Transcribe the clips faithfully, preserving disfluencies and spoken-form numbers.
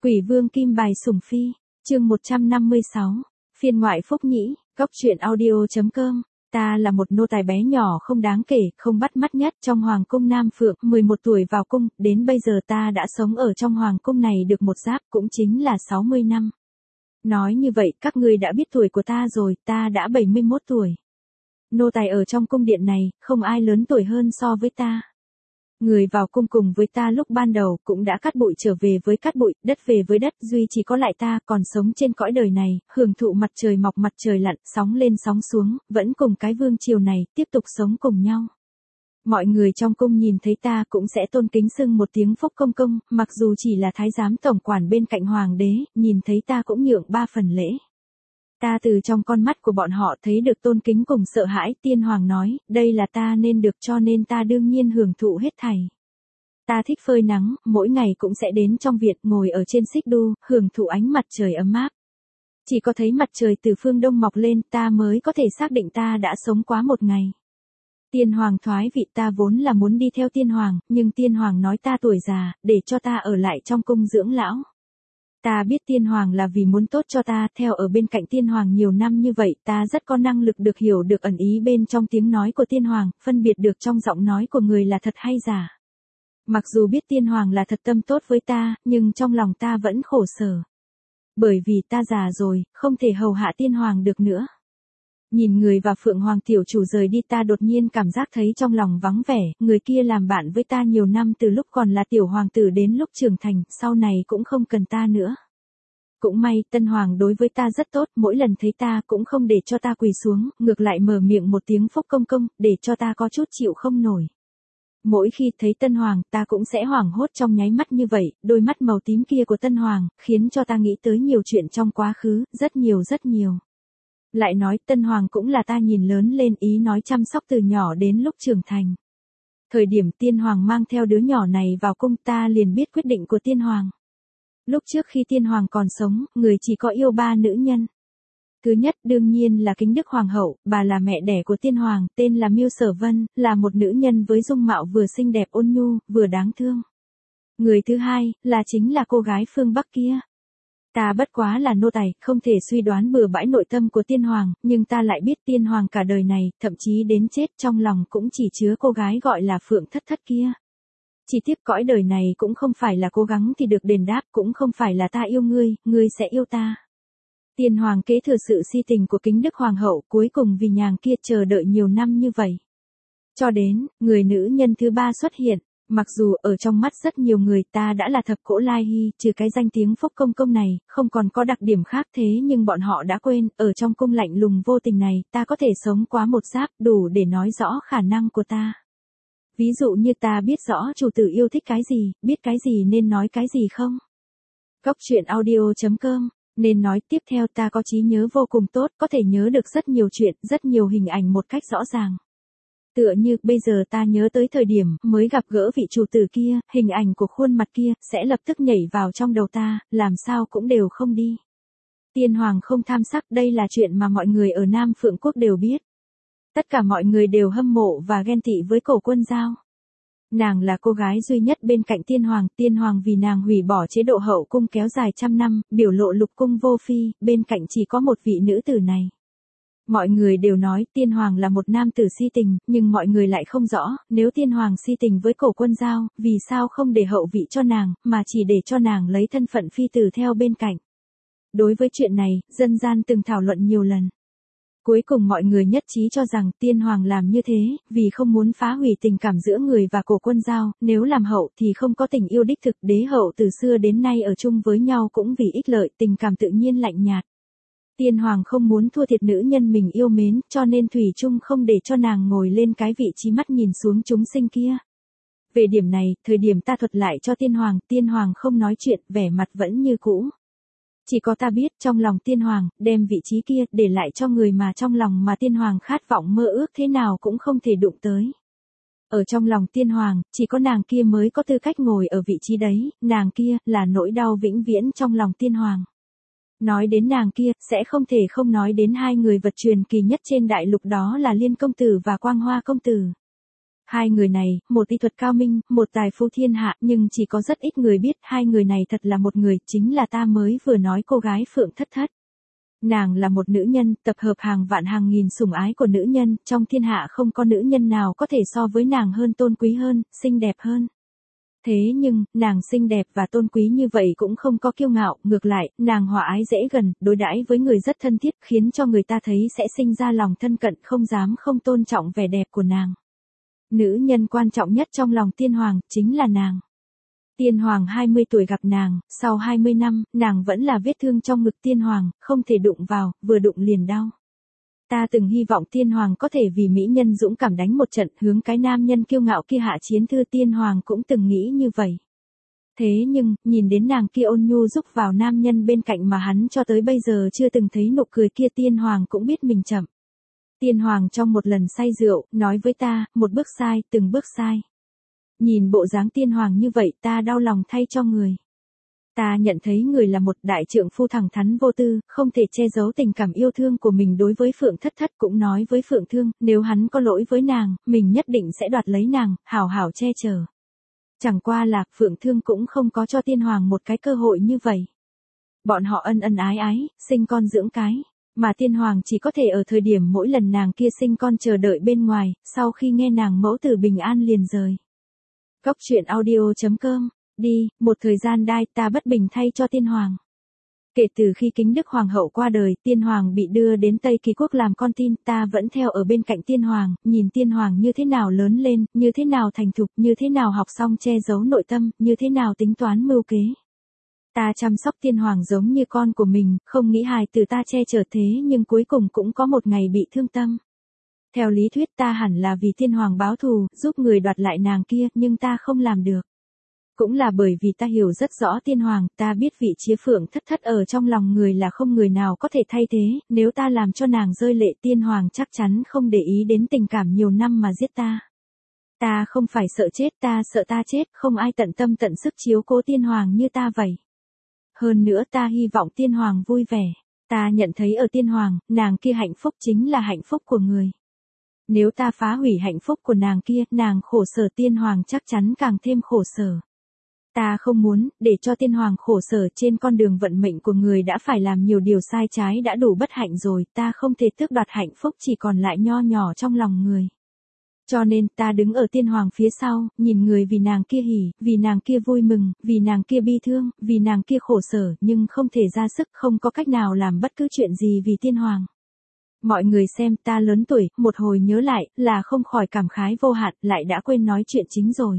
Quỷ vương kim bài sủng phi, chương một trăm năm mươi sáu, phiên ngoại phúc nhĩ, góc truyện audio.com. Ta là một nô tài bé nhỏ không đáng kể, không bắt mắt nhất trong hoàng cung Nam Phượng, mười một tuổi vào cung, đến bây giờ ta đã sống ở trong hoàng cung này được một giáp, cũng chính là sáu mươi năm. Nói như vậy, các ngươi đã biết tuổi của ta rồi, ta đã bảy mươi mốt tuổi. Nô tài ở trong cung điện này, không ai lớn tuổi hơn so với ta. Người vào cung cùng với ta lúc ban đầu cũng đã cát bụi trở về với cát bụi, đất về với đất, duy chỉ có lại ta còn sống trên cõi đời này, hưởng thụ mặt trời mọc mặt trời lặn, sóng lên sóng xuống, vẫn cùng cái vương triều này, tiếp tục sống cùng nhau. Mọi người trong cung nhìn thấy ta cũng sẽ tôn kính xưng một tiếng phúc công công, mặc dù chỉ là thái giám tổng quản bên cạnh hoàng đế, nhìn thấy ta cũng nhượng ba phần lễ. Ta từ trong con mắt của bọn họ thấy được tôn kính cùng sợ hãi, tiên hoàng nói, đây là ta nên được cho nên ta đương nhiên hưởng thụ hết thảy. Ta thích phơi nắng, mỗi ngày cũng sẽ đến trong viện ngồi ở trên xích đu, hưởng thụ ánh mặt trời ấm áp. Chỉ có thấy mặt trời từ phương đông mọc lên ta mới có thể xác định ta đã sống quá một ngày. Tiên hoàng thoái vị ta vốn là muốn đi theo tiên hoàng, nhưng tiên hoàng nói ta tuổi già, để cho ta ở lại trong cung dưỡng lão. Ta biết tiên hoàng là vì muốn tốt cho ta, theo ở bên cạnh tiên hoàng nhiều năm như vậy, ta rất có năng lực được hiểu được ẩn ý bên trong tiếng nói của tiên hoàng, phân biệt được trong giọng nói của người là thật hay giả. Mặc dù biết tiên hoàng là thật tâm tốt với ta, nhưng trong lòng ta vẫn khổ sở. Bởi vì ta già rồi, không thể hầu hạ tiên hoàng được nữa. Nhìn người và Phượng Hoàng tiểu chủ rời đi ta đột nhiên cảm giác thấy trong lòng vắng vẻ, người kia làm bạn với ta nhiều năm từ lúc còn là tiểu hoàng tử đến lúc trưởng thành, sau này cũng không cần ta nữa. Cũng may, tân hoàng đối với ta rất tốt, mỗi lần thấy ta cũng không để cho ta quỳ xuống, ngược lại mở miệng một tiếng phúc công công, để cho ta có chút chịu không nổi. Mỗi khi thấy tân hoàng, ta cũng sẽ hoảng hốt trong nháy mắt như vậy, đôi mắt màu tím kia của tân hoàng, khiến cho ta nghĩ tới nhiều chuyện trong quá khứ, rất nhiều rất nhiều. Lại nói tân hoàng cũng là ta nhìn lớn lên, ý nói chăm sóc từ nhỏ đến lúc trưởng thành. Thời điểm tiên hoàng mang theo đứa nhỏ này vào cung ta liền biết quyết định của tiên hoàng. Lúc trước khi tiên hoàng còn sống, người chỉ có yêu ba nữ nhân. Thứ nhất đương nhiên là Kính Đức Hoàng hậu, bà là mẹ đẻ của tiên hoàng, tên là Miêu Sở Vân, là một nữ nhân với dung mạo vừa xinh đẹp ôn nhu, vừa đáng thương. Người thứ hai, là chính là cô gái phương Bắc kia. Ta bất quá là nô tài, không thể suy đoán bừa bãi nội tâm của tiên hoàng, nhưng ta lại biết tiên hoàng cả đời này, thậm chí đến chết trong lòng cũng chỉ chứa cô gái gọi là Phượng Thất Thất kia. Chỉ tiếp cõi đời này cũng không phải là cố gắng thì được đền đáp, cũng không phải là ta yêu ngươi, ngươi sẽ yêu ta. Tiên hoàng kế thừa sự si tình của Kính Đức Hoàng hậu, cuối cùng vì nhàng kia chờ đợi nhiều năm như vậy. Cho đến, người nữ nhân thứ ba xuất hiện. Mặc dù ở trong mắt rất nhiều người ta đã là thập cổ lai hy, trừ cái danh tiếng phúc công công này, không còn có đặc điểm khác thế nhưng bọn họ đã quên, ở trong cung lạnh lùng vô tình này, ta có thể sống quá một giáp đủ để nói rõ khả năng của ta. Ví dụ như ta biết rõ chủ tử yêu thích cái gì, biết cái gì nên nói cái gì không. Góc truyện audio.com, nên nói tiếp theo ta có trí nhớ vô cùng tốt, có thể nhớ được rất nhiều chuyện, rất nhiều hình ảnh một cách rõ ràng. Tựa như, bây giờ ta nhớ tới thời điểm mới gặp gỡ vị chủ tử kia, hình ảnh của khuôn mặt kia, sẽ lập tức nhảy vào trong đầu ta, làm sao cũng đều không đi. Tiên hoàng không tham sắc, đây là chuyện mà mọi người ở Nam Phượng Quốc đều biết. Tất cả mọi người đều hâm mộ và ghen tị với Cổ Quân Dao. Nàng là cô gái duy nhất bên cạnh tiên hoàng, tiên hoàng vì nàng hủy bỏ chế độ hậu cung kéo dài trăm năm, biểu lộ lục cung vô phi, bên cạnh chỉ có một vị nữ tử này. Mọi người đều nói tiên hoàng là một nam tử si tình, nhưng mọi người lại không rõ, nếu tiên hoàng si tình với Cổ Quân Dao, vì sao không để hậu vị cho nàng, mà chỉ để cho nàng lấy thân phận phi tử theo bên cạnh. Đối với chuyện này, dân gian từng thảo luận nhiều lần. Cuối cùng mọi người nhất trí cho rằng tiên hoàng làm như thế, vì không muốn phá hủy tình cảm giữa người và Cổ Quân Dao, nếu làm hậu thì không có tình yêu đích thực, đế hậu từ xưa đến nay ở chung với nhau cũng vì ích lợi, tình cảm tự nhiên lạnh nhạt. Tiên hoàng không muốn thua thiệt nữ nhân mình yêu mến, cho nên thủy chung không để cho nàng ngồi lên cái vị trí mắt nhìn xuống chúng sinh kia. Về điểm này, thời điểm ta thuật lại cho tiên hoàng, tiên hoàng không nói chuyện, vẻ mặt vẫn như cũ. Chỉ có ta biết trong lòng tiên hoàng, đem vị trí kia để lại cho người mà trong lòng mà tiên hoàng khát vọng mơ ước thế nào cũng không thể đụng tới. Ở trong lòng tiên hoàng, chỉ có nàng kia mới có tư cách ngồi ở vị trí đấy, nàng kia là nỗi đau vĩnh viễn trong lòng tiên hoàng. Nói đến nàng kia, sẽ không thể không nói đến hai người vật truyền kỳ nhất trên đại lục đó là Liên công tử và Quang Hoa công tử. Hai người này, một y thuật cao minh, một tài phú thiên hạ, nhưng chỉ có rất ít người biết hai người này thật là một người, chính là ta mới vừa nói cô gái Phượng Thất Thất. Nàng là một nữ nhân, tập hợp hàng vạn hàng nghìn sủng ái của nữ nhân, trong thiên hạ không có nữ nhân nào có thể so với nàng hơn, tôn quý hơn, xinh đẹp hơn. Thế nhưng, nàng xinh đẹp và tôn quý như vậy cũng không có kiêu ngạo, ngược lại, nàng hòa ái dễ gần, đối đãi với người rất thân thiết, khiến cho người ta thấy sẽ sinh ra lòng thân cận, không dám không tôn trọng vẻ đẹp của nàng. Nữ nhân quan trọng nhất trong lòng Tiên Hoàng, chính là nàng. Tiên Hoàng hai mươi tuổi gặp nàng, sau hai mươi năm, nàng vẫn là vết thương trong ngực Tiên Hoàng, không thể đụng vào, vừa đụng liền đau. Ta từng hy vọng Tiên Hoàng có thể vì mỹ nhân dũng cảm đánh một trận, hướng cái nam nhân kiêu ngạo kia hạ chiến thư, Tiên Hoàng cũng từng nghĩ như vậy. Thế nhưng, nhìn đến nàng kia ôn nhu giúp vào nam nhân bên cạnh mà hắn cho tới bây giờ chưa từng thấy nụ cười kia, Tiên Hoàng cũng biết mình chậm. Tiên Hoàng trong một lần say rượu, nói với ta, một bước sai, từng bước sai. Nhìn bộ dáng Tiên Hoàng như vậy, ta đau lòng thay cho người. Ta nhận thấy người là một đại trượng phu thẳng thắn vô tư, không thể che giấu tình cảm yêu thương của mình đối với Phượng Thất Thất, cũng nói với Phượng Thương, nếu hắn có lỗi với nàng, mình nhất định sẽ đoạt lấy nàng, hảo hảo che chở. Chẳng qua là, Phượng Thương cũng không có cho Tiên Hoàng một cái cơ hội như vậy. Bọn họ ân ân ái ái, sinh con dưỡng cái. Mà Tiên Hoàng chỉ có thể ở thời điểm mỗi lần nàng kia sinh con chờ đợi bên ngoài, sau khi nghe nàng mẫu tử bình an liền rời. Góc truyện audio chấm com, đi, một thời gian đai ta bất bình thay cho Tiên Hoàng. Kể từ khi Kính Đức Hoàng hậu qua đời, Tiên Hoàng bị đưa đến Tây Kỳ Quốc làm con tin, ta vẫn theo ở bên cạnh Tiên Hoàng, nhìn Tiên Hoàng như thế nào lớn lên, như thế nào thành thục, như thế nào học xong che giấu nội tâm, như thế nào tính toán mưu kế. Ta chăm sóc Tiên Hoàng giống như con của mình, không nghĩ hài từ ta che chở, thế nhưng cuối cùng cũng có một ngày bị thương tâm. Theo lý thuyết ta hẳn là vì Tiên Hoàng báo thù, giúp người đoạt lại nàng kia, nhưng ta không làm được. Cũng là bởi vì ta hiểu rất rõ Tiên Hoàng, ta biết vị trí Phượng Thất Thất ở trong lòng người là không người nào có thể thay thế, nếu ta làm cho nàng rơi lệ, Tiên Hoàng chắc chắn không để ý đến tình cảm nhiều năm mà giết ta. Ta không phải sợ chết, ta sợ ta chết, không ai tận tâm tận sức chiếu cố Tiên Hoàng như ta vậy. Hơn nữa ta hy vọng Tiên Hoàng vui vẻ. Ta nhận thấy ở Tiên Hoàng, nàng kia hạnh phúc chính là hạnh phúc của người. Nếu ta phá hủy hạnh phúc của nàng kia, nàng khổ sở, Tiên Hoàng chắc chắn càng thêm khổ sở. Ta không muốn, để cho Tiên Hoàng khổ sở, trên con đường vận mệnh của người đã phải làm nhiều điều sai trái đã đủ bất hạnh rồi, ta không thể tước đoạt hạnh phúc chỉ còn lại nho nhỏ trong lòng người. Cho nên ta đứng ở Tiên Hoàng phía sau, nhìn người vì nàng kia hỉ, vì nàng kia vui mừng, vì nàng kia bi thương, vì nàng kia khổ sở, nhưng không thể ra sức, không có cách nào làm bất cứ chuyện gì vì Tiên Hoàng. Mọi người xem ta lớn tuổi, một hồi nhớ lại, là không khỏi cảm khái vô hạn, lại đã quên nói chuyện chính rồi.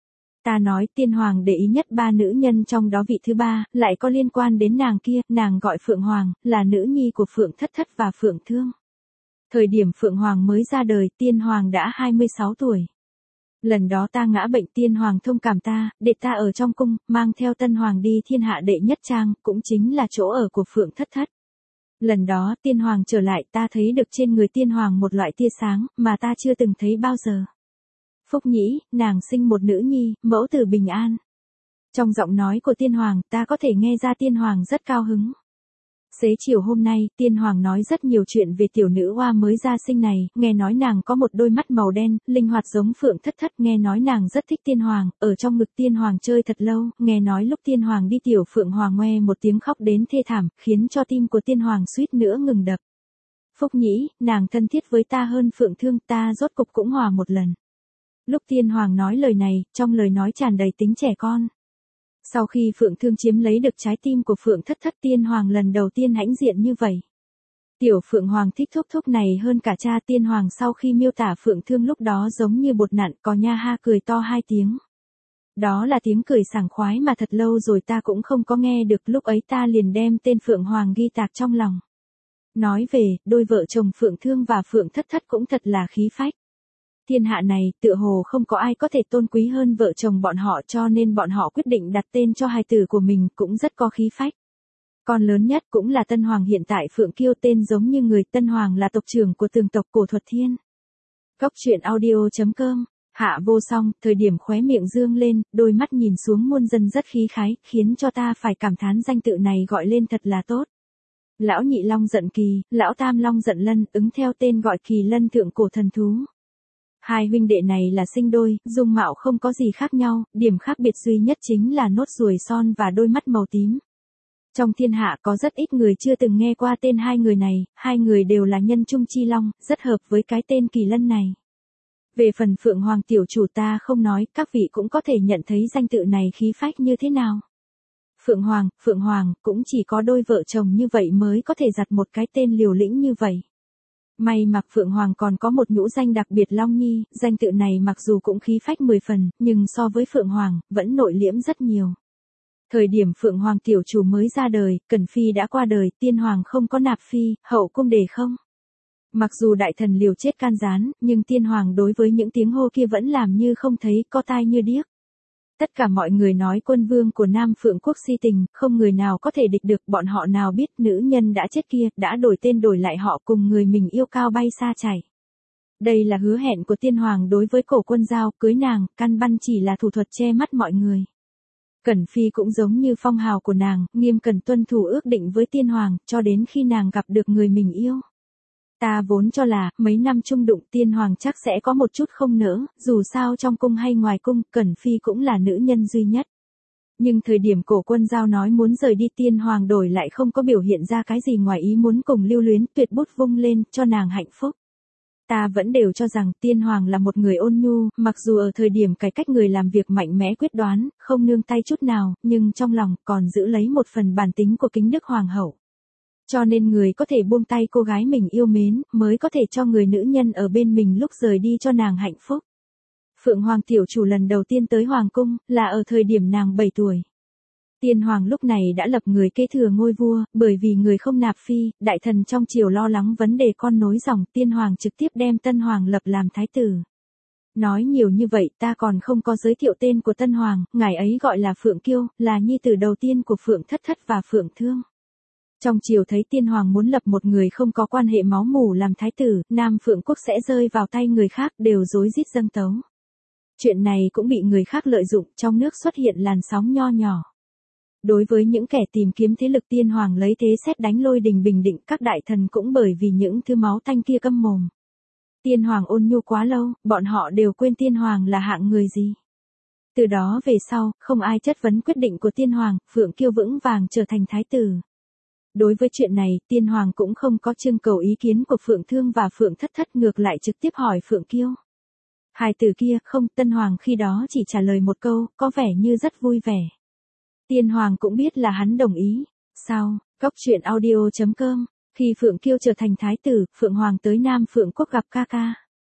Ta nói Tiên Hoàng để ý nhất ba nữ nhân trong đó vị thứ ba, lại có liên quan đến nàng kia, nàng gọi Phượng Hoàng, là nữ nhi của Phượng Thất Thất và Phượng Thương. Thời điểm Phượng Hoàng mới ra đời, Tiên Hoàng đã hai mươi sáu tuổi. Lần đó ta ngã bệnh, Tiên Hoàng thông cảm ta, để ta ở trong cung, mang theo Tân Hoàng đi thiên hạ đệ nhất trang, cũng chính là chỗ ở của Phượng Thất Thất. Lần đó Tiên Hoàng trở lại, ta thấy được trên người Tiên Hoàng một loại tia sáng, mà ta chưa từng thấy bao giờ. Phúc Nhĩ, nàng sinh một nữ nhi, mẫu tử bình an. Trong giọng nói của Tiên Hoàng, ta có thể nghe ra Tiên Hoàng rất cao hứng. Xế chiều hôm nay, Tiên Hoàng nói rất nhiều chuyện về tiểu nữ hoa mới ra sinh này, nghe nói nàng có một đôi mắt màu đen, linh hoạt giống Phượng Thất Thất, nghe nói nàng rất thích Tiên Hoàng, ở trong ngực Tiên Hoàng chơi thật lâu, nghe nói lúc Tiên Hoàng đi tiểu Phượng Hoàng ngoe một tiếng khóc đến thê thảm, khiến cho tim của Tiên Hoàng suýt nữa ngừng đập. Phúc Nhĩ, nàng thân thiết với ta hơn Phượng Thương, ta rốt cục cũng hòa một lần. Lúc Tiên Hoàng nói lời này, trong lời nói tràn đầy tính trẻ con. Sau khi Phượng Thương chiếm lấy được trái tim của Phượng Thất Thất, Tiên Hoàng lần đầu tiên hãnh diện như vậy. Tiểu Phượng Hoàng thích thúc thúc này hơn cả cha. Tiên Hoàng sau khi miêu tả Phượng Thương lúc đó giống như bột nặn, có nha ha cười to hai tiếng. Đó là tiếng cười sảng khoái mà thật lâu rồi ta cũng không có nghe được, lúc ấy ta liền đem tên Phượng Hoàng ghi tạc trong lòng. Nói về, đôi vợ chồng Phượng Thương và Phượng Thất Thất cũng thật là khí phách. Thiên hạ này, tựa hồ không có ai có thể tôn quý hơn vợ chồng bọn họ, cho nên bọn họ quyết định đặt tên cho hài tử của mình, cũng rất có khí phách. Con lớn nhất cũng là Tân Hoàng hiện tại Phượng Kiêu, tên giống như người. Tân Hoàng là tộc trưởng của tường tộc Cổ Thuật Thiên. Góc truyện audio chấm com, Hạ Vô Song, thời điểm khóe miệng dương lên, đôi mắt nhìn xuống muôn dân rất khí khái, khiến cho ta phải cảm thán danh tự này gọi lên thật là tốt. Lão Nhị Long giận Kỳ, Lão Tam Long giận Lân, ứng theo tên gọi Kỳ Lân thượng cổ thần thú. Hai huynh đệ này là sinh đôi, dung mạo không có gì khác nhau, điểm khác biệt duy nhất chính là nốt ruồi son và đôi mắt màu tím. Trong thiên hạ có rất ít người chưa từng nghe qua tên hai người này, hai người đều là nhân trung chi long, rất hợp với cái tên kỳ lân này. Về phần Phượng Hoàng tiểu chủ ta không nói, các vị cũng có thể nhận thấy danh tự này khí phách như thế nào. Phượng Hoàng, Phượng Hoàng, cũng chỉ có đôi vợ chồng như vậy mới có thể giặt một cái tên liều lĩnh như vậy. May mà Phượng Hoàng còn có một nhũ danh đặc biệt Long Nhi, danh tự này mặc dù cũng khí phách mười phần, nhưng so với Phượng Hoàng, vẫn nội liễm rất nhiều. Thời điểm Phượng Hoàng tiểu chủ mới ra đời, Cẩn Phi đã qua đời, Tiên Hoàng không có nạp phi, hậu cung để không. Mặc dù đại thần liều chết can gián, nhưng Tiên Hoàng đối với những tiếng hô kia vẫn làm như không thấy, co tai như điếc. Tất cả mọi người nói quân vương của Nam Phượng quốc si tình, không người nào có thể địch được, bọn họ nào biết nữ nhân đã chết kia, đã đổi tên đổi lại họ cùng người mình yêu cao bay xa chảy. Đây là hứa hẹn của Tiên Hoàng đối với Cổ Quân Dao, cưới nàng, căn bản chỉ là thủ thuật che mắt mọi người. Cẩn Phi cũng giống như phong hào của nàng, nghiêm cẩn tuân thủ ước định với Tiên Hoàng, cho đến khi nàng gặp được người mình yêu. Ta vốn cho là, mấy năm chung đụng Tiên Hoàng chắc sẽ có một chút không nỡ, dù sao trong cung hay ngoài cung, Cẩn Phi cũng là nữ nhân duy nhất. Nhưng thời điểm Cổ Quân Dao nói muốn rời đi, Tiên Hoàng đổi lại không có biểu hiện ra cái gì ngoài ý muốn cùng lưu luyến, tuyệt bút vung lên, cho nàng hạnh phúc. Ta vẫn đều cho rằng Tiên Hoàng là một người ôn nhu, mặc dù ở thời điểm cải cách người làm việc mạnh mẽ quyết đoán, không nương tay chút nào, nhưng trong lòng còn giữ lấy một phần bản tính của kính đức Hoàng hậu. Cho nên người có thể buông tay cô gái mình yêu mến, mới có thể cho người nữ nhân ở bên mình lúc rời đi cho nàng hạnh phúc. Phượng Hoàng tiểu chủ lần đầu tiên tới Hoàng cung, là ở thời điểm nàng bảy tuổi. Tiên Hoàng lúc này đã lập người kế thừa ngôi vua, bởi vì người không nạp phi, đại thần trong triều lo lắng vấn đề con nối dòng, Tiên Hoàng trực tiếp đem Tân Hoàng lập làm thái tử. Nói nhiều như vậy ta còn không có giới thiệu tên của Tân Hoàng, ngài ấy gọi là Phượng Kiêu, là nhi tử đầu tiên của Phượng Thất Thất và Phượng Thương. Trong triều thấy Tiên Hoàng muốn lập một người không có quan hệ máu mủ làm thái tử, Nam Phượng quốc sẽ rơi vào tay người khác, đều rối rít dâng tấu. Chuyện này cũng bị người khác lợi dụng, trong nước xuất hiện làn sóng nho nhỏ. Đối với những kẻ tìm kiếm thế lực, Tiên Hoàng lấy thế sét đánh lôi đình bình định, các đại thần cũng bởi vì những thứ máu tanh kia câm mồm. Tiên Hoàng ôn nhu quá lâu, bọn họ đều quên Tiên Hoàng là hạng người gì. Từ đó về sau, không ai chất vấn quyết định của Tiên Hoàng, Phượng Kiêu vững vàng trở thành thái tử. Đối với chuyện này, Tiên Hoàng cũng không có trưng cầu ý kiến của Phượng Thương và Phượng Thất Thất, ngược lại trực tiếp hỏi Phượng Kiêu. Hai từ kia, không, Tân Hoàng khi đó chỉ trả lời một câu, có vẻ như rất vui vẻ. Tiên Hoàng cũng biết là hắn đồng ý. Sau, Cóc truyện audio chấm com, khi Phượng Kiêu trở thành thái tử, Phượng Hoàng tới Nam Phượng quốc gặp ca ca.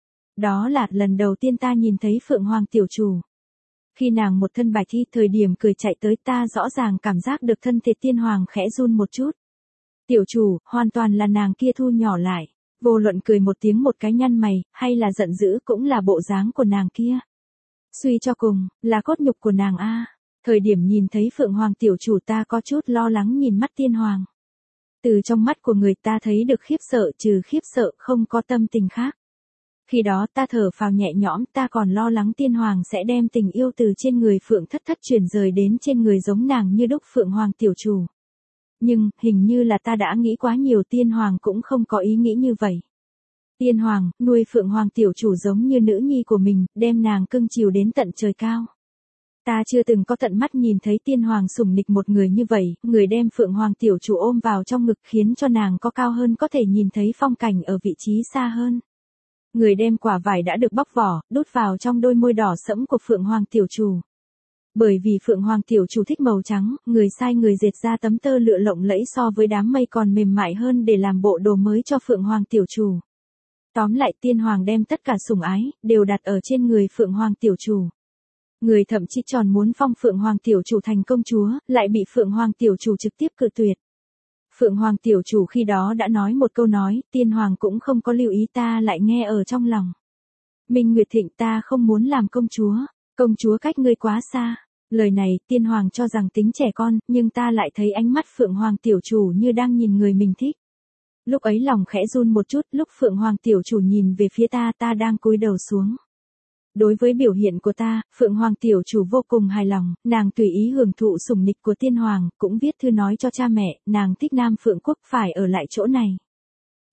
Đó là lần đầu tiên ta nhìn thấy Phượng Hoàng tiểu chủ. Khi nàng một thân bài thi, thời điểm cười chạy tới, ta rõ ràng cảm giác được thân thể Tiên Hoàng khẽ run một chút. Tiểu chủ, hoàn toàn là nàng kia thu nhỏ lại. Vô luận cười một tiếng một cái nhăn mày, hay là giận dữ cũng là bộ dáng của nàng kia. Suy cho cùng, là cốt nhục của nàng a. Thời điểm nhìn thấy Phượng Hoàng tiểu chủ ta có chút lo lắng nhìn mắt Tiên Hoàng. Từ trong mắt của người ta thấy được khiếp sợ, trừ khiếp sợ không có tâm tình khác. Khi đó ta thở phào nhẹ nhõm, ta còn lo lắng Tiên Hoàng sẽ đem tình yêu từ trên người Phượng Thất Thất chuyển rời đến trên người giống nàng như đúc Phượng Hoàng tiểu chủ. Nhưng, hình như là ta đã nghĩ quá nhiều, Tiên Hoàng cũng không có ý nghĩ như vậy. Tiên Hoàng, nuôi Phượng Hoàng tiểu chủ giống như nữ nhi của mình, đem nàng cưng chiều đến tận trời cao. Ta chưa từng có tận mắt nhìn thấy Tiên Hoàng sủng nịch một người như vậy, người đem Phượng Hoàng tiểu chủ ôm vào trong ngực khiến cho nàng có cao hơn có thể nhìn thấy phong cảnh ở vị trí xa hơn. Người đem quả vải đã được bóc vỏ, đút vào trong đôi môi đỏ sẫm của Phượng Hoàng tiểu chủ. Bởi vì Phượng Hoàng tiểu chủ thích màu trắng, người sai người dệt ra tấm tơ lụa lộng lẫy so với đám mây còn mềm mại hơn để làm bộ đồ mới cho Phượng Hoàng tiểu chủ. Tóm lại, Tiên Hoàng đem tất cả sủng ái, đều đặt ở trên người Phượng Hoàng tiểu chủ. Người thậm chí tròn muốn phong Phượng Hoàng tiểu chủ thành công chúa, lại bị Phượng Hoàng tiểu chủ trực tiếp cự tuyệt. Phượng Hoàng tiểu chủ khi đó đã nói một câu nói, Tiên Hoàng cũng không có lưu ý, ta lại nghe ở trong lòng. Minh Nguyệt Thịnh, ta không muốn làm công chúa, công chúa cách ngươi quá xa. Lời này, Tiên Hoàng cho rằng tính trẻ con, nhưng ta lại thấy ánh mắt Phượng Hoàng tiểu chủ như đang nhìn người mình thích. Lúc ấy lòng khẽ run một chút, lúc Phượng Hoàng tiểu chủ nhìn về phía ta, ta đang cúi đầu xuống. Đối với biểu hiện của ta, Phượng Hoàng tiểu chủ vô cùng hài lòng, nàng tùy ý hưởng thụ sủng nịch của Tiên Hoàng, cũng viết thư nói cho cha mẹ, nàng thích Nam Phượng quốc phải ở lại chỗ này.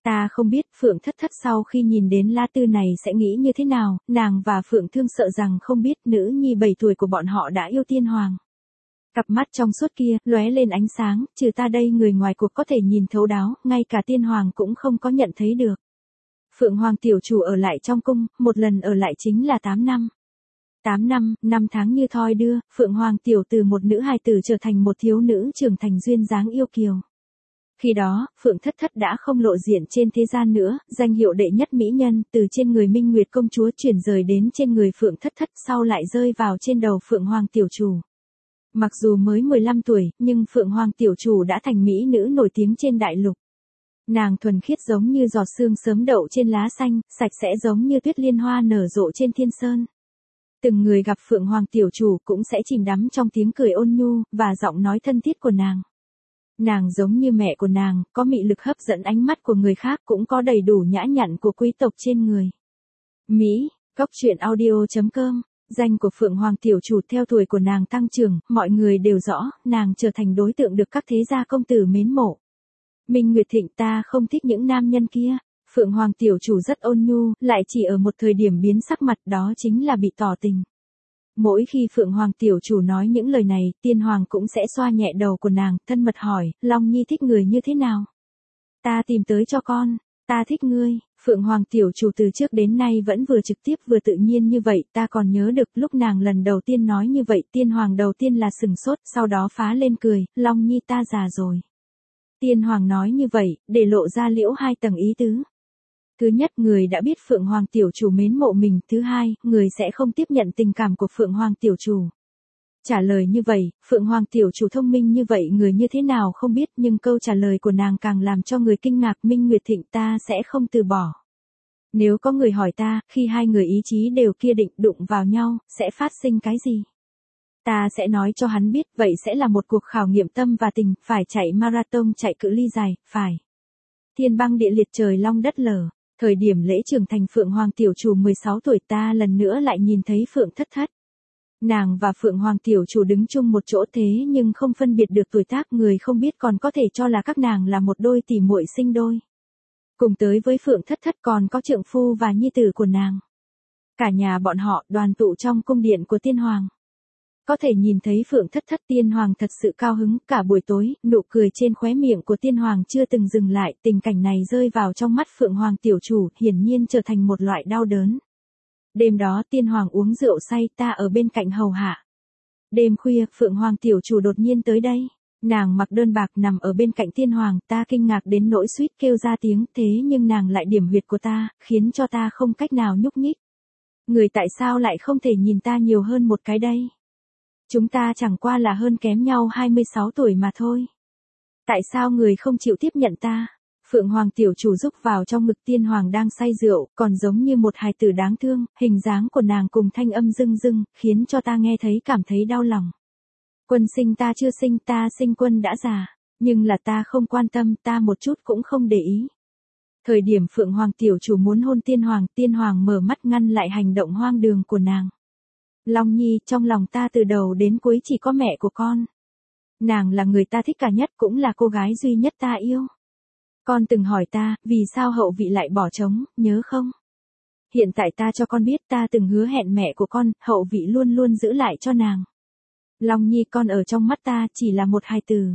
Ta không biết Phượng Thất Thất sau khi nhìn đến lá thư này sẽ nghĩ như thế nào, nàng và Phượng Thương sợ rằng không biết nữ nhi bảy tuổi của bọn họ đã yêu tiên hoàng. Cặp mắt trong suốt kia, lóe lên ánh sáng, trừ ta đây người ngoài cuộc có thể nhìn thấu đáo, ngay cả tiên hoàng cũng không có nhận thấy được. Phượng Hoàng tiểu chủ ở lại trong cung, một lần ở lại chính là tám năm. tám năm, năm tháng như thoi đưa, Phượng Hoàng tiểu từ một nữ hài tử trở thành một thiếu nữ trưởng thành duyên dáng yêu kiều. Khi đó, Phượng Thất Thất đã không lộ diện trên thế gian nữa, danh hiệu đệ nhất mỹ nhân từ trên người Minh Nguyệt công chúa chuyển rời đến trên người Phượng Thất Thất sau lại rơi vào trên đầu Phượng Hoàng tiểu chủ. Mặc dù mới mười lăm tuổi, nhưng Phượng Hoàng tiểu chủ đã thành mỹ nữ nổi tiếng trên đại lục. Nàng thuần khiết giống như giọt sương sớm đậu trên lá xanh, sạch sẽ giống như tuyết liên hoa nở rộ trên thiên sơn. Từng người gặp Phượng Hoàng tiểu chủ cũng sẽ chìm đắm trong tiếng cười ôn nhu, và giọng nói thân thiết của nàng. Nàng giống như mẹ của nàng, có mị lực hấp dẫn ánh mắt của người khác cũng có đầy đủ nhã nhặn của quý tộc trên người. Mỹ, Góc truyện audio chấm com. Danh của Phượng Hoàng tiểu chủ theo tuổi của nàng tăng trưởng, mọi người đều rõ, nàng trở thành đối tượng được các thế gia công tử mến mộ. Minh Nguyệt Thịnh ta không thích những nam nhân kia. Phượng Hoàng tiểu chủ rất ôn nhu, lại chỉ ở một thời điểm biến sắc mặt, đó chính là bị tỏ tình. Mỗi khi Phượng Hoàng tiểu chủ nói những lời này, Tiên Hoàng cũng sẽ xoa nhẹ đầu của nàng, thân mật hỏi, Long Nhi thích người như thế nào? Ta tìm tới cho con, ta thích ngươi. Phượng Hoàng tiểu chủ từ trước đến nay vẫn vừa trực tiếp vừa tự nhiên như vậy, ta còn nhớ được lúc nàng lần đầu tiên nói như vậy, Tiên Hoàng đầu tiên là sừng sốt, sau đó phá lên cười, Long Nhi ta già rồi. Tiên Hoàng nói như vậy, để lộ ra liễu hai tầng ý tứ. Thứ nhất, người đã biết Phượng Hoàng tiểu chủ mến mộ mình, thứ hai, người sẽ không tiếp nhận tình cảm của Phượng Hoàng tiểu chủ. Trả lời như vậy, Phượng Hoàng tiểu chủ thông minh như vậy người như thế nào không biết, nhưng câu trả lời của nàng càng làm cho người kinh ngạc. Minh Nguyệt Thịnh ta sẽ không từ bỏ. Nếu có người hỏi ta, khi hai người ý chí đều kia định đụng vào nhau, sẽ phát sinh cái gì? Ta sẽ nói cho hắn biết, vậy sẽ là một cuộc khảo nghiệm tâm và tình, phải chạy marathon chạy cự ly dài, phải. Thiên băng địa liệt trời long đất lở. Thời điểm lễ trưởng thành Phượng Hoàng tiểu chủ mười sáu tuổi ta lần nữa lại nhìn thấy Phượng Thất Thất. Nàng và Phượng Hoàng tiểu chủ đứng chung một chỗ thế nhưng không phân biệt được tuổi tác, người không biết còn có thể cho là các nàng là một đôi tỷ muội sinh đôi. Cùng tới với Phượng Thất Thất còn có trượng phu và nhi tử của nàng. Cả nhà bọn họ đoàn tụ trong cung điện của Tiên Hoàng. Có thể nhìn thấy Phượng Thất Thất, Tiên Hoàng thật sự cao hứng, cả buổi tối, nụ cười trên khóe miệng của Tiên Hoàng chưa từng dừng lại, tình cảnh này rơi vào trong mắt Phượng Hoàng tiểu chủ, hiển nhiên trở thành một loại đau đớn. Đêm đó Tiên Hoàng uống rượu say, ta ở bên cạnh hầu hạ. Đêm khuya, Phượng Hoàng tiểu chủ đột nhiên tới đây. Nàng mặc đơn bạc nằm ở bên cạnh Tiên Hoàng, ta kinh ngạc đến nỗi suýt kêu ra tiếng, thế nhưng nàng lại điểm huyệt của ta, khiến cho ta không cách nào nhúc nhích. Người tại sao lại không thể nhìn ta nhiều hơn một cái đây? Chúng ta chẳng qua là hơn kém nhau hai mươi sáu tuổi mà thôi. Tại sao người không chịu tiếp nhận ta? Phượng Hoàng tiểu chủ rúc vào trong ngực Tiên Hoàng đang say rượu, còn giống như một hài tử đáng thương, hình dáng của nàng cùng thanh âm rưng rưng, khiến cho ta nghe thấy cảm thấy đau lòng. Quân sinh ta chưa sinh, ta sinh quân đã già, nhưng là ta không quan tâm, ta một chút cũng không để ý. Thời điểm Phượng Hoàng tiểu chủ muốn hôn Tiên Hoàng, Tiên Hoàng mở mắt ngăn lại hành động hoang đường của nàng. Long Nhi, trong lòng ta từ đầu đến cuối chỉ có mẹ của con. Nàng là người ta thích cả nhất, cũng là cô gái duy nhất ta yêu. Con từng hỏi ta, vì sao hậu vị lại bỏ trống, nhớ không? Hiện tại ta cho con biết ta từng hứa hẹn mẹ của con, hậu vị luôn luôn giữ lại cho nàng. Long Nhi, con ở trong mắt ta chỉ là một hài tử.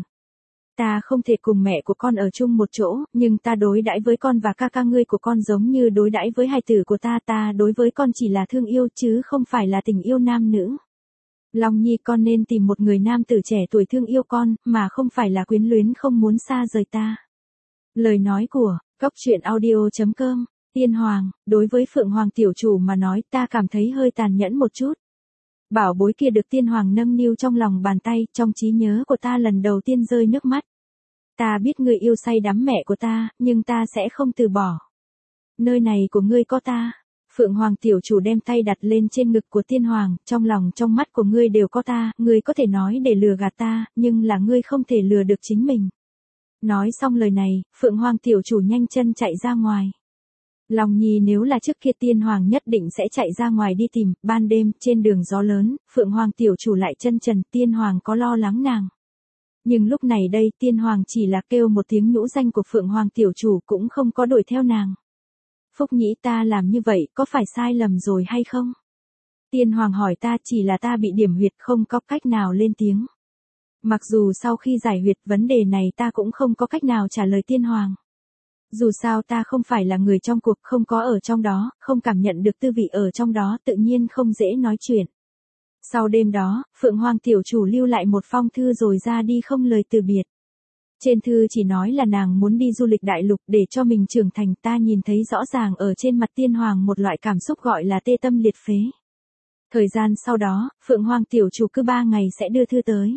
Ta không thể cùng mẹ của con ở chung một chỗ, nhưng ta đối đãi với con và ca ca ngươi của con giống như đối đãi với hài tử của ta, ta đối với con chỉ là thương yêu chứ không phải là tình yêu nam nữ. Long Nhi, con nên tìm một người nam tử trẻ tuổi thương yêu con, mà không phải là quyến luyến không muốn xa rời ta. Lời nói của Góc truyện audio chấm com. Tiên Hoàng, đối với Phượng Hoàng tiểu chủ mà nói, ta cảm thấy hơi tàn nhẫn một chút. Bảo bối kia được Tiên Hoàng nâng niu trong lòng bàn tay, trong trí nhớ của ta lần đầu tiên rơi nước mắt. Ta biết ngươi yêu say đắm mẹ của ta, nhưng ta sẽ không từ bỏ. Nơi này của ngươi có ta. Phượng Hoàng tiểu chủ đem tay đặt lên trên ngực của Tiên Hoàng, trong lòng trong mắt của ngươi đều có ta, ngươi có thể nói để lừa gạt ta, nhưng là ngươi không thể lừa được chính mình. Nói xong lời này, Phượng Hoàng tiểu chủ nhanh chân chạy ra ngoài. Long Nhi, nếu là trước kia Tiên Hoàng nhất định sẽ chạy ra ngoài đi tìm, ban đêm, trên đường gió lớn, Phượng Hoàng tiểu chủ lại chân trần, Tiên Hoàng có lo lắng nàng. Nhưng lúc này đây tiên hoàng chỉ là kêu một tiếng nhũ danh của Phượng Hoàng tiểu chủ cũng không có đuổi theo nàng. Phúc Nhĩ, ta làm như vậy có phải sai lầm rồi hay không? Tiên hoàng hỏi ta, chỉ là ta bị điểm huyệt không có cách nào lên tiếng. Mặc dù sau khi giải huyệt vấn đề này ta cũng không có cách nào trả lời tiên hoàng. Dù sao ta không phải là người trong cuộc, không có ở trong đó, không cảm nhận được tư vị ở trong đó, tự nhiên không dễ nói chuyện. Sau đêm đó, Phượng Hoàng tiểu chủ lưu lại một phong thư rồi ra đi không lời từ biệt. Trên thư chỉ nói là nàng muốn đi du lịch đại lục để cho mình trưởng thành. Ta nhìn thấy rõ ràng ở trên mặt tiên hoàng một loại cảm xúc gọi là tê tâm liệt phế. Thời gian sau đó, Phượng Hoàng tiểu chủ cứ ba ngày sẽ đưa thư tới.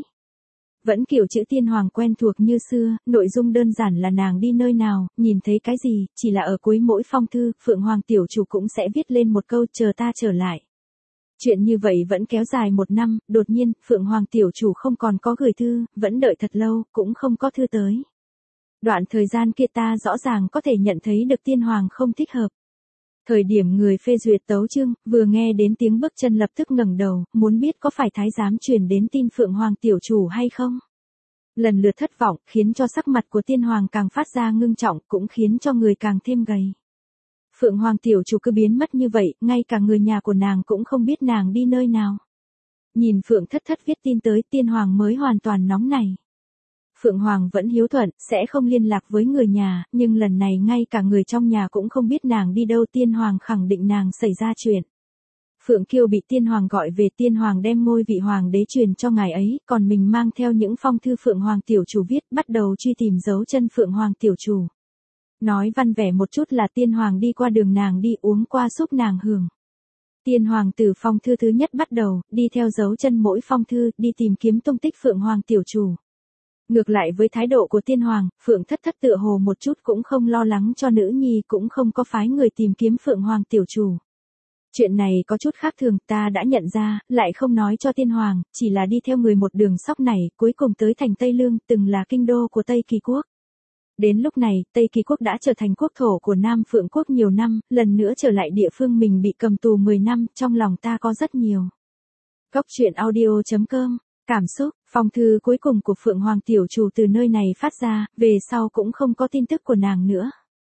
Vẫn kiểu chữ tiên hoàng quen thuộc như xưa, nội dung đơn giản là nàng đi nơi nào, nhìn thấy cái gì, chỉ là ở cuối mỗi phong thư, Phượng Hoàng tiểu chủ cũng sẽ viết lên một câu chờ ta trở lại. Chuyện như vậy vẫn kéo dài một năm, đột nhiên, Phượng Hoàng tiểu chủ không còn có gửi thư, vẫn đợi thật lâu, cũng không có thư tới. Đoạn thời gian kia ta rõ ràng có thể nhận thấy được tiên hoàng không thích hợp. Thời điểm người phê duyệt tấu chương, vừa nghe đến tiếng bước chân lập tức ngẩng đầu, muốn biết có phải thái giám truyền đến tin Phượng Hoàng tiểu chủ hay không. Lần lượt thất vọng, khiến cho sắc mặt của tiên hoàng càng phát ra ngưng trọng, cũng khiến cho người càng thêm gầy. Phượng Hoàng tiểu chủ cứ biến mất như vậy, ngay cả người nhà của nàng cũng không biết nàng đi nơi nào. Nhìn Phượng thất thất viết tin tới, tiên hoàng mới hoàn toàn nóng nảy. Phượng Hoàng vẫn hiếu thuận, sẽ không liên lạc với người nhà, nhưng lần này ngay cả người trong nhà cũng không biết nàng đi đâu. Tiên hoàng khẳng định nàng xảy ra chuyện. Phượng Kiêu bị tiên hoàng gọi về, tiên hoàng đem ngôi vị hoàng đế truyền cho ngài ấy, còn mình mang theo những phong thư Phượng Hoàng tiểu chủ viết, bắt đầu truy tìm dấu chân Phượng Hoàng tiểu chủ. Nói văn vẻ một chút là tiên hoàng đi qua đường nàng đi, uống qua giúp nàng hưởng. Tiên hoàng từ phong thư thứ nhất bắt đầu, đi theo dấu chân mỗi phong thư, đi tìm kiếm tung tích Phượng Hoàng tiểu chủ. Ngược lại với thái độ của tiên hoàng, Phượng thất thất tựa hồ một chút cũng không lo lắng cho nữ nhi, cũng không có phái người tìm kiếm Phượng Hoàng tiểu chủ. Chuyện này có chút khác thường, ta đã nhận ra, lại không nói cho tiên hoàng, chỉ là đi theo người một đường sóc này, cuối cùng tới thành Tây Lương, từng là kinh đô của Tây Kỳ Quốc. Đến lúc này, Tây Kỳ Quốc đã trở thành quốc thổ của Nam Phượng Quốc nhiều năm, lần nữa trở lại địa phương mình bị cầm tù mười năm, trong lòng ta có rất nhiều. Góc truyện audio chấm com, cảm xúc, phong thư cuối cùng của Phượng Hoàng tiểu chủ từ nơi này phát ra, về sau cũng không có tin tức của nàng nữa.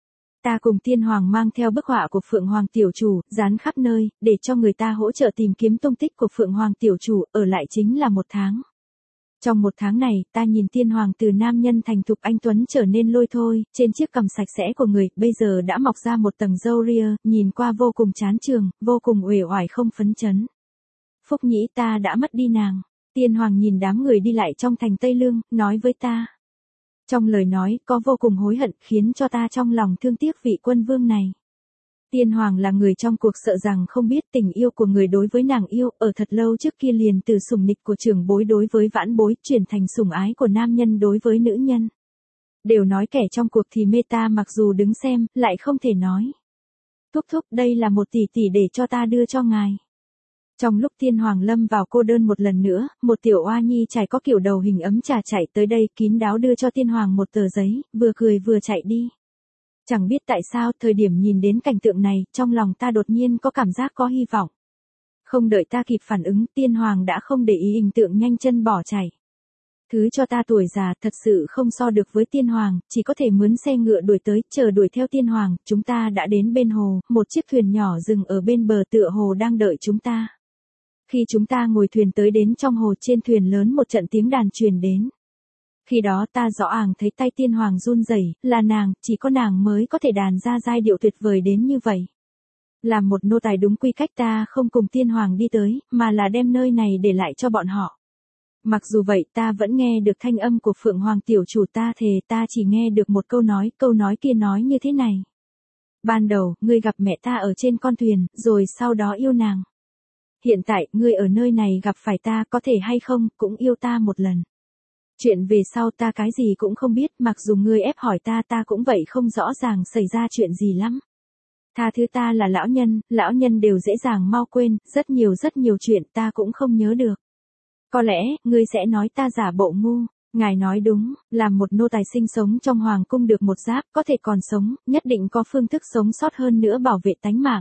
Ta cùng tiên hoàng mang theo bức họa của Phượng Hoàng tiểu chủ, dán khắp nơi, để cho người ta hỗ trợ tìm kiếm tung tích của Phượng Hoàng tiểu chủ, ở lại chính là một tháng. Trong một tháng này, ta nhìn tiên hoàng từ nam nhân thành thục anh tuấn trở nên lôi thôi, trên chiếc cằm sạch sẽ của người, bây giờ đã mọc ra một tầng râu ria, nhìn qua vô cùng chán trường, vô cùng uể oải không phấn chấn. Phúc Nhĩ, ta đã mất đi nàng. Tiên hoàng nhìn đám người đi lại trong thành Tây Lương, nói với ta. Trong lời nói, có vô cùng hối hận, khiến cho ta trong lòng thương tiếc vị quân vương này. Tiên hoàng là người trong cuộc, sợ rằng không biết tình yêu của người đối với nàng yêu, ở thật lâu trước kia liền từ sủng nịch của trưởng bối đối với vãn bối, chuyển thành sủng ái của nam nhân đối với nữ nhân. Đều nói kẻ trong cuộc thì mê ta, mặc dù đứng xem, lại không thể nói. Thúc thúc, đây là một tỷ tỷ để cho ta đưa cho ngài. Trong lúc tiên hoàng lâm vào cô đơn một lần nữa, một tiểu oa nhi trải có kiểu đầu hình ấm trà chạy tới đây, kín đáo đưa cho tiên hoàng một tờ giấy, vừa cười vừa chạy đi. Chẳng biết tại sao, thời điểm nhìn đến cảnh tượng này, trong lòng ta đột nhiên có cảm giác có hy vọng. Không đợi ta kịp phản ứng, tiên hoàng đã không để ý hình tượng nhanh chân bỏ chạy. Thứ cho ta tuổi già, thật sự không so được với tiên hoàng, chỉ có thể mướn xe ngựa đuổi tới, chờ đuổi theo tiên hoàng, chúng ta đã đến bên hồ, một chiếc thuyền nhỏ dừng ở bên bờ tựa hồ đang đợi chúng ta. Khi chúng ta ngồi thuyền tới đến trong hồ, trên thuyền lớn một trận tiếng đàn truyền đến. Khi đó ta rõ ràng thấy tay tiên hoàng run rẩy, là nàng, chỉ có nàng mới có thể đàn ra giai điệu tuyệt vời đến như vậy. Làm một nô tài đúng quy cách, ta không cùng tiên hoàng đi tới, mà là đem nơi này để lại cho bọn họ. Mặc dù vậy ta vẫn nghe được thanh âm của Phượng Hoàng tiểu chủ, ta thề ta chỉ nghe được một câu nói, câu nói kia nói như thế này. Ban đầu, ngươi gặp mẹ ta ở trên con thuyền, rồi sau đó yêu nàng. Hiện tại, ngươi ở nơi này gặp phải ta, có thể hay không, cũng yêu ta một lần. Chuyện về sau ta cái gì cũng không biết, mặc dù ngươi ép hỏi ta ta cũng vậy không rõ ràng xảy ra chuyện gì lắm. Tha thứ ta là lão nhân, lão nhân đều dễ dàng mau quên, rất nhiều rất nhiều chuyện ta cũng không nhớ được. Có lẽ, ngươi sẽ nói ta giả bộ ngu, ngài nói đúng, làm một nô tài sinh sống trong hoàng cung được một giáp, có thể còn sống, nhất định có phương thức sống sót hơn nữa bảo vệ tánh mạng.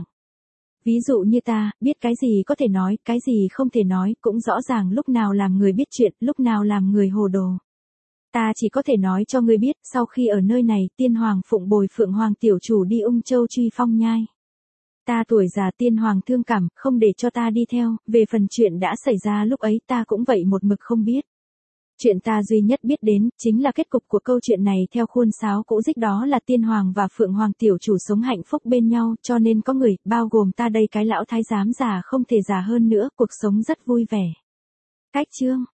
Ví dụ như ta, biết cái gì có thể nói, cái gì không thể nói, cũng rõ ràng lúc nào làm người biết chuyện, lúc nào làm người hồ đồ. Ta chỉ có thể nói cho ngươi biết, sau khi ở nơi này, tiên hoàng phụng bồi Phượng Hoàng tiểu chủ đi Ung Châu truy phong nhai. Ta tuổi già tiên hoàng thương cảm, không để cho ta đi theo, về phần chuyện đã xảy ra lúc ấy ta cũng vậy một mực không biết. Chuyện ta duy nhất biết đến, chính là kết cục của câu chuyện này theo khuôn sáo cũ dích đó là tiên hoàng và Phượng Hoàng tiểu chủ sống hạnh phúc bên nhau, cho nên có người, bao gồm ta đây cái lão thái giám già không thể già hơn nữa, cuộc sống rất vui vẻ. Cách chương